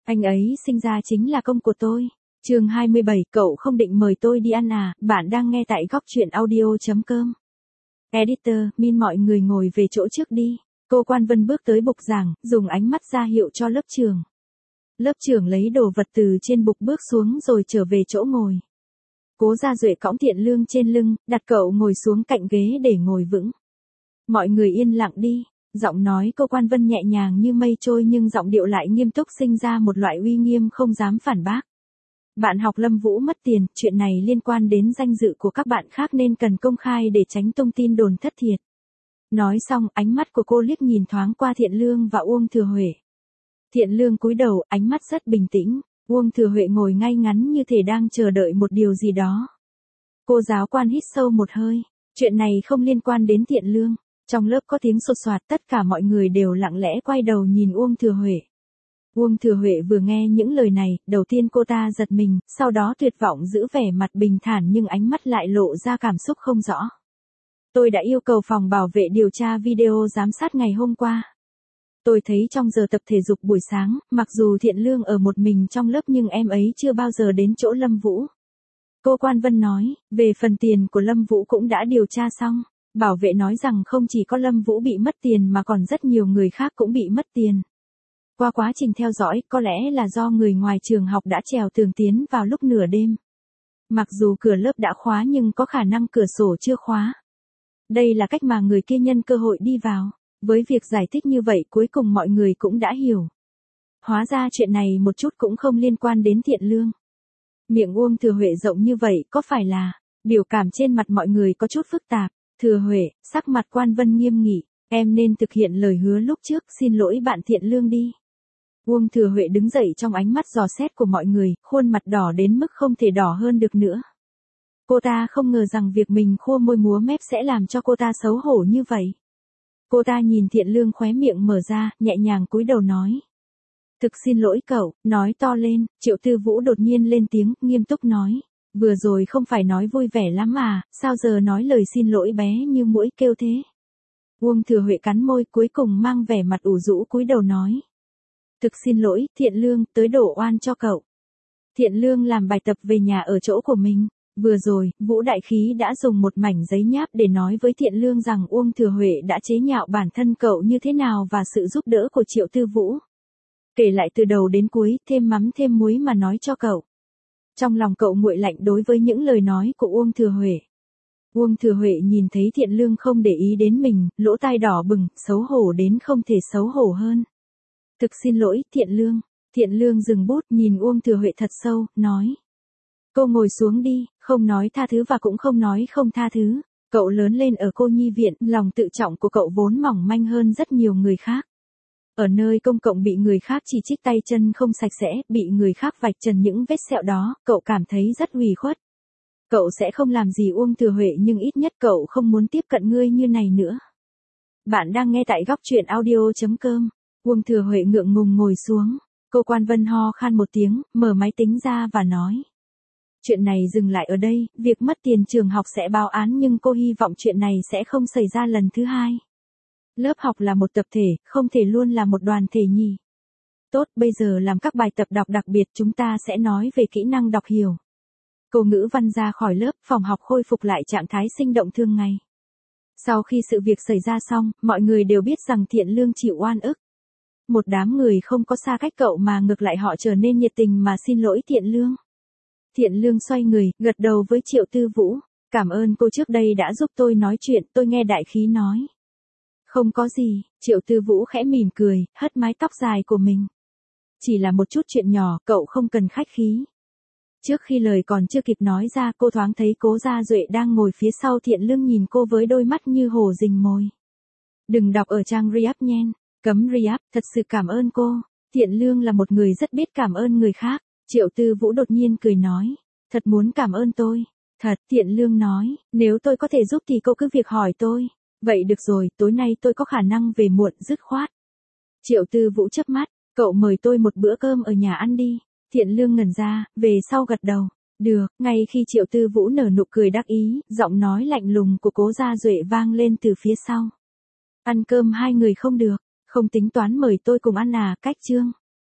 Anh ấy sinh ra chính là công của tôi. Chương 27, cậu không định mời tôi đi ăn à? Bạn đang nghe tại góc truyện audio.com. Editor, min mọi người ngồi về chỗ trước đi. Cô Quan Vân bước tới bục giảng, dùng ánh mắt ra hiệu cho lớp trưởng. Lớp trưởng lấy đồ vật từ trên bục bước xuống rồi trở về chỗ ngồi. Cố Gia Duệ cõng Thiện Lương trên lưng, đặt cậu ngồi xuống cạnh ghế để ngồi vững. Mọi người yên lặng đi. Giọng nói cô Quan Vân nhẹ nhàng như mây trôi nhưng giọng điệu lại nghiêm túc, sinh ra một loại uy nghiêm không dám phản bác. Bạn học Lâm Vũ mất tiền, chuyện này liên quan đến danh dự của các bạn khác nên cần công khai để tránh tung tin đồn thất thiệt. Nói xong, ánh mắt của cô liếc nhìn thoáng qua Thiện Lương và Uông Thừa Huệ. Thiện Lương cúi đầu, ánh mắt rất bình tĩnh. Uông Thừa Huệ ngồi ngay ngắn như thể đang chờ đợi một điều gì đó. Cô giáo quan hít sâu một hơi. Chuyện này không liên quan đến Thiện Lương. Trong lớp có tiếng xột xoạt, tất cả mọi người đều lặng lẽ quay đầu nhìn Uông Thừa Huệ. Uông Thừa Huệ vừa nghe những lời này, đầu tiên cô ta giật mình, sau đó tuyệt vọng giữ vẻ mặt bình thản nhưng ánh mắt lại lộ ra cảm xúc không rõ. Tôi đã yêu cầu phòng bảo vệ điều tra video giám sát ngày hôm qua. Tôi thấy trong giờ tập thể dục buổi sáng, mặc dù Thiện Lương ở một mình trong lớp nhưng em ấy chưa bao giờ đến chỗ Lâm Vũ. Cô Quan Vân nói, về phần tiền của Lâm Vũ cũng đã điều tra xong. Bảo vệ nói rằng không chỉ có Lâm Vũ bị mất tiền mà còn rất nhiều người khác cũng bị mất tiền. Qua quá trình theo dõi, có lẽ là do người ngoài trường học đã trèo tường tiến vào lúc nửa đêm. Mặc dù cửa lớp đã khóa nhưng có khả năng cửa sổ chưa khóa. Đây là cách mà người kia nhân cơ hội đi vào. Với việc giải thích như vậy cuối cùng mọi người cũng đã hiểu. Hóa ra chuyện này một chút cũng không liên quan đến Thiện Lương. Miệng Uông Thừa Huệ rộng như vậy có phải là... Biểu cảm trên mặt mọi người có chút phức tạp. Thừa Huệ, sắc mặt Quan Vân nghiêm nghị, em nên thực hiện lời hứa lúc trước, xin lỗi bạn Thiện Lương đi. Uông Thừa Huệ đứng dậy trong ánh mắt dò xét của mọi người, khuôn mặt đỏ đến mức không thể đỏ hơn được nữa. Cô ta không ngờ rằng việc mình khua môi múa mép sẽ làm cho cô ta xấu hổ như vậy. Cô ta nhìn Thiện Lương khóe miệng mở ra, nhẹ nhàng cúi đầu nói. Thực xin lỗi cậu, nói to lên, Triệu Tư Vũ đột nhiên lên tiếng, nghiêm túc nói. Vừa rồi không phải nói vui vẻ lắm à, sao giờ nói lời xin lỗi bé như muỗi kêu thế. Uông Thừa Huệ cắn môi cuối cùng mang vẻ mặt ủ rũ cúi đầu nói. Thực xin lỗi, Thiện Lương, tới đổ oan cho cậu. Thiện Lương làm bài tập về nhà ở chỗ của mình. Vừa rồi, Vũ Đại Khí đã dùng một mảnh giấy nháp để nói với Thiện Lương rằng Uông Thừa Huệ đã chế nhạo bản thân cậu như thế nào và sự giúp đỡ của Triệu Tư Vũ. Kể lại từ đầu đến cuối, thêm mắm thêm muối mà nói cho cậu. Trong lòng cậu nguội lạnh đối với những lời nói của Uông Thừa Huệ. Uông Thừa Huệ nhìn thấy Thiện Lương không để ý đến mình, lỗ tai đỏ bừng, xấu hổ đến không thể xấu hổ hơn. Thực xin lỗi, Thiện Lương. Thiện Lương dừng bút nhìn Uông Thừa Huệ thật sâu, nói. Cô ngồi xuống đi, không nói tha thứ và cũng không nói không tha thứ. Cậu lớn lên ở cô nhi viện, lòng tự trọng của cậu vốn mỏng manh hơn rất nhiều người khác. Ở nơi công cộng bị người khác chỉ trích tay chân không sạch sẽ, bị người khác vạch trần những vết sẹo đó, cậu cảm thấy rất ủy khuất. Cậu sẽ không làm gì Uông Thừa Huệ nhưng ít nhất cậu không muốn tiếp cận ngươi như này nữa. Bạn đang nghe tại góc truyện audio.com. Uông Thừa Huệ ngượng ngùng ngồi xuống. Cô Quan Vân ho khan một tiếng, mở máy tính ra và nói. Chuyện này dừng lại ở đây, việc mất tiền trường học sẽ báo án nhưng cô hy vọng chuyện này sẽ không xảy ra lần thứ hai. Lớp học là một tập thể, không thể luôn là một đoàn thể nhỉ. Tốt, bây giờ làm các bài tập đọc đặc biệt chúng ta sẽ nói về kỹ năng đọc hiểu. Cô Ngữ Văn ra khỏi lớp, phòng học khôi phục lại trạng thái sinh động thường ngày. Sau khi sự việc xảy ra xong, mọi người đều biết rằng Thiện Lương chịu oan ức. Một đám người không có xa cách cậu mà ngược lại họ trở nên nhiệt tình mà xin lỗi Thiện Lương. Thiện Lương xoay người, gật đầu với Triệu Tư Vũ. Cảm ơn cô trước đây đã giúp tôi nói chuyện, tôi nghe Đại Khí nói. Không có gì, Triệu Tư Vũ khẽ mỉm cười, hất mái tóc dài của mình. Chỉ là một chút chuyện nhỏ, cậu không cần khách khí. Trước khi lời còn chưa kịp nói ra cô thoáng thấy Cố Gia Duệ đang ngồi phía sau Thiện Lương nhìn cô với đôi mắt như hổ rình mồi. Đừng đọc ở trang React nhen, cấm React, thật sự cảm ơn cô. Thiện Lương là một người rất biết cảm ơn người khác. Triệu Tư Vũ đột nhiên cười nói. Thật muốn cảm ơn tôi. Thật, Thiện Lương nói, nếu tôi có thể giúp thì cô cứ việc hỏi tôi. Vậy được rồi, tối nay tôi có khả năng về muộn dứt khoát. Triệu Tư Vũ chớp mắt, cậu mời tôi một bữa cơm ở nhà ăn đi. Thiện Lương ngẩn ra, về sau gật đầu. Được, ngay khi Triệu Tư Vũ nở nụ cười đắc ý, giọng nói lạnh lùng của Cố Gia Duệ vang lên từ phía sau. Ăn cơm hai người không được, không tính toán mời tôi cùng ăn à, cách chương.